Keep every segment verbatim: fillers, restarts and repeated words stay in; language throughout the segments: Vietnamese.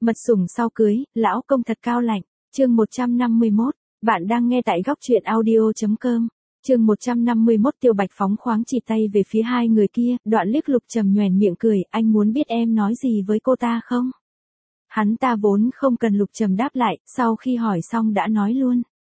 Mật sủng sau cưới, lão công thật cao lạnh. Chương một trăm năm mươi mốt, bạn đang nghe tại góc truyện audio.com. Chương một trăm năm mươi mốt Tiêu Bạch phóng khoáng chỉ tay về phía hai người kia, đoạn liếc Lục Trầm nhoẻn miệng cười, anh muốn biết em nói gì với cô ta không? Hắn ta vốn không cần Lục Trầm đáp lại, sau khi hỏi xong đã nói luôn.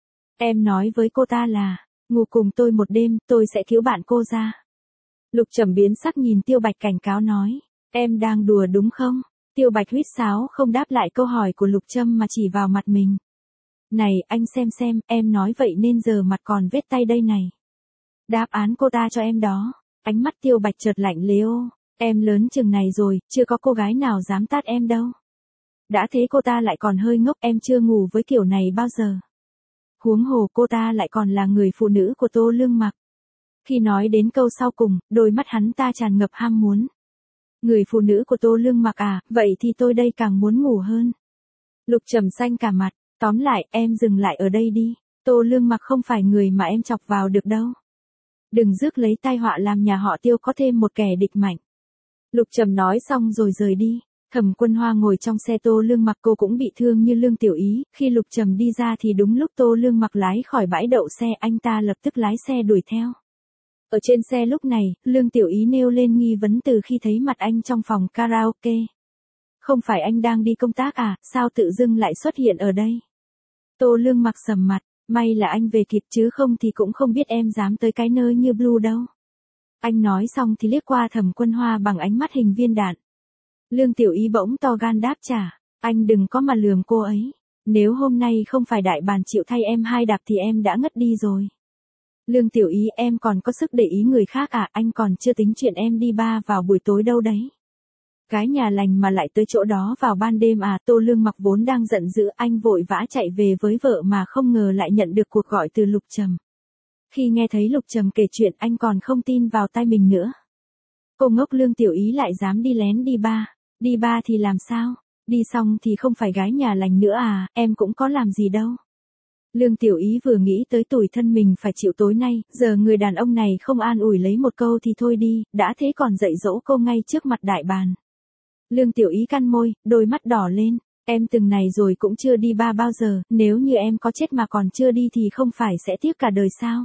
Em nói với cô ta là, ngủ cùng tôi một đêm, tôi sẽ cứu bạn cô ra. Lục Trầm biến sắc nhìn Tiêu Bạch cảnh cáo nói, em đang đùa đúng không? Tiêu Bạch huýt sáo không đáp lại câu hỏi của Lục Trầm mà chỉ vào mặt mình. Này, anh xem xem, em nói vậy nên giờ mặt còn vết tay đây này. Đáp án cô ta cho em đó. Ánh mắt Tiêu Bạch chợt lạnh lẽo, em lớn chừng này rồi, chưa có cô gái nào dám tát em đâu. Đã thế cô ta lại còn hơi ngốc, em chưa ngủ với kiểu này bao giờ. Huống hồ cô ta lại còn là người phụ nữ của Tô Lương Mặc. Khi nói đến câu sau cùng, đôi mắt hắn ta tràn ngập ham muốn. Người phụ nữ của Tô Lương Mặc à, vậy thì tôi đây càng muốn ngủ hơn. Lục Trầm xanh cả mặt, tóm lại, em dừng lại ở đây đi. Tô Lương Mặc không phải người mà em chọc vào được đâu. Đừng rước lấy tai họa làm nhà họ Tiêu có thêm một kẻ địch mạnh. Lục Trầm nói xong rồi rời đi. Thẩm Quân Hoa ngồi trong xe Tô Lương Mặc, cô cũng bị thương như Lương Tiểu Ý. Khi Lục Trầm đi ra thì đúng lúc Tô Lương Mặc lái khỏi bãi đậu xe, anh ta lập tức lái xe đuổi theo. Ở trên xe lúc này, Lương Tiểu Ý nêu lên nghi vấn từ khi thấy mặt anh trong phòng karaoke. Không phải anh đang đi công tác à, sao tự dưng lại xuất hiện ở đây? Tô Lương Mặc sầm mặt, may là anh về kịp chứ không thì cũng không biết em dám tới cái nơi như Blue đâu. Anh nói xong thì liếc qua Thẩm Quân Hoa bằng ánh mắt hình viên đạn. Lương Tiểu Ý bỗng to gan đáp trả, anh đừng có mà lườm cô ấy. Nếu hôm nay không phải đại bàng chịu thay em hai đạp thì em đã ngất đi rồi. Lương Tiểu Ý, em còn có sức để ý người khác à, anh còn chưa tính chuyện em đi bar vào buổi tối đâu đấy. Gái nhà lành mà lại tới chỗ đó vào ban đêm à? Tô Lương Mặc vốn đang giận dữ, anh vội vã chạy về với vợ mà không ngờ lại nhận được cuộc gọi từ Lục Trầm. Khi nghe thấy Lục Trầm kể chuyện anh còn không tin vào tai mình nữa. Cô ngốc Lương Tiểu Ý lại dám đi lén đi bar. Đi bar thì làm sao? Đi xong thì không phải gái nhà lành nữa à, em cũng có làm gì đâu. Lương Tiểu Ý vừa nghĩ tới tủi thân mình phải chịu tối nay, giờ người đàn ông này không an ủi lấy một câu thì thôi đi, đã thế còn dạy dỗ cô ngay trước mặt đại bàn. Lương Tiểu Ý cắn môi, đôi mắt đỏ lên, em từng này rồi cũng chưa đi bar bao giờ, nếu như em có chết mà còn chưa đi thì không phải sẽ tiếc cả đời sao?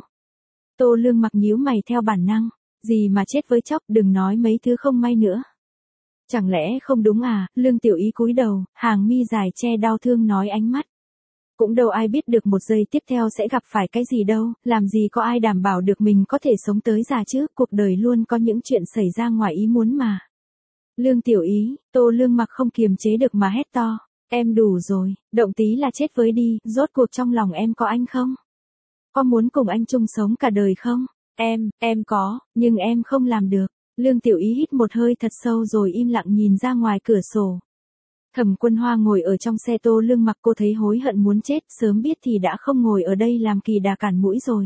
Tô Lương Mặc nhíu mày theo bản năng, gì mà chết với chóc, đừng nói mấy thứ không may nữa. Chẳng lẽ không đúng à? Lương Tiểu Ý cúi đầu, hàng mi dài che đau thương nói ánh mắt. Cũng đâu ai biết được một giây tiếp theo sẽ gặp phải cái gì đâu, làm gì có ai đảm bảo được mình có thể sống tới già chứ, cuộc đời luôn có những chuyện xảy ra ngoài ý muốn mà. Lương Tiểu Ý, Tô Lương Mặc không kiềm chế được mà hét to, em đủ rồi, động tí là chết với đi, rốt cuộc trong lòng em có anh không? Có muốn cùng anh chung sống cả đời không? Em, em có, nhưng em không làm được. Lương Tiểu Ý hít một hơi thật sâu rồi im lặng nhìn ra ngoài cửa sổ. Thẩm Quân Hoa ngồi ở trong xe Tô Lương Mặc, cô thấy hối hận muốn chết, sớm biết thì đã không ngồi ở đây làm kỳ đà cản mũi rồi.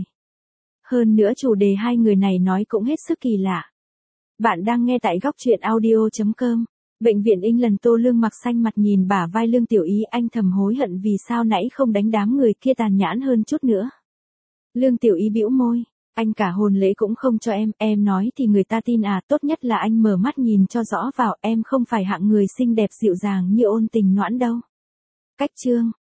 Hơn nữa chủ đề hai người này nói cũng hết sức kỳ lạ. Bạn đang nghe tại góc truyện audio.com. Bệnh viện England. Tô Lương Mặc xanh mặt nhìn bả vai Lương Tiểu Ý, anh thầm hối hận vì sao nãy không đánh đám người kia tàn nhẫn hơn chút nữa. Lương Tiểu Ý bĩu môi, anh cả hôn lễ cũng không cho em, em nói thì người ta tin à, tốt nhất là anh mở mắt nhìn cho rõ vào, em không phải hạng người xinh đẹp dịu dàng như Ôn Tình Noãn đâu. Cách chương.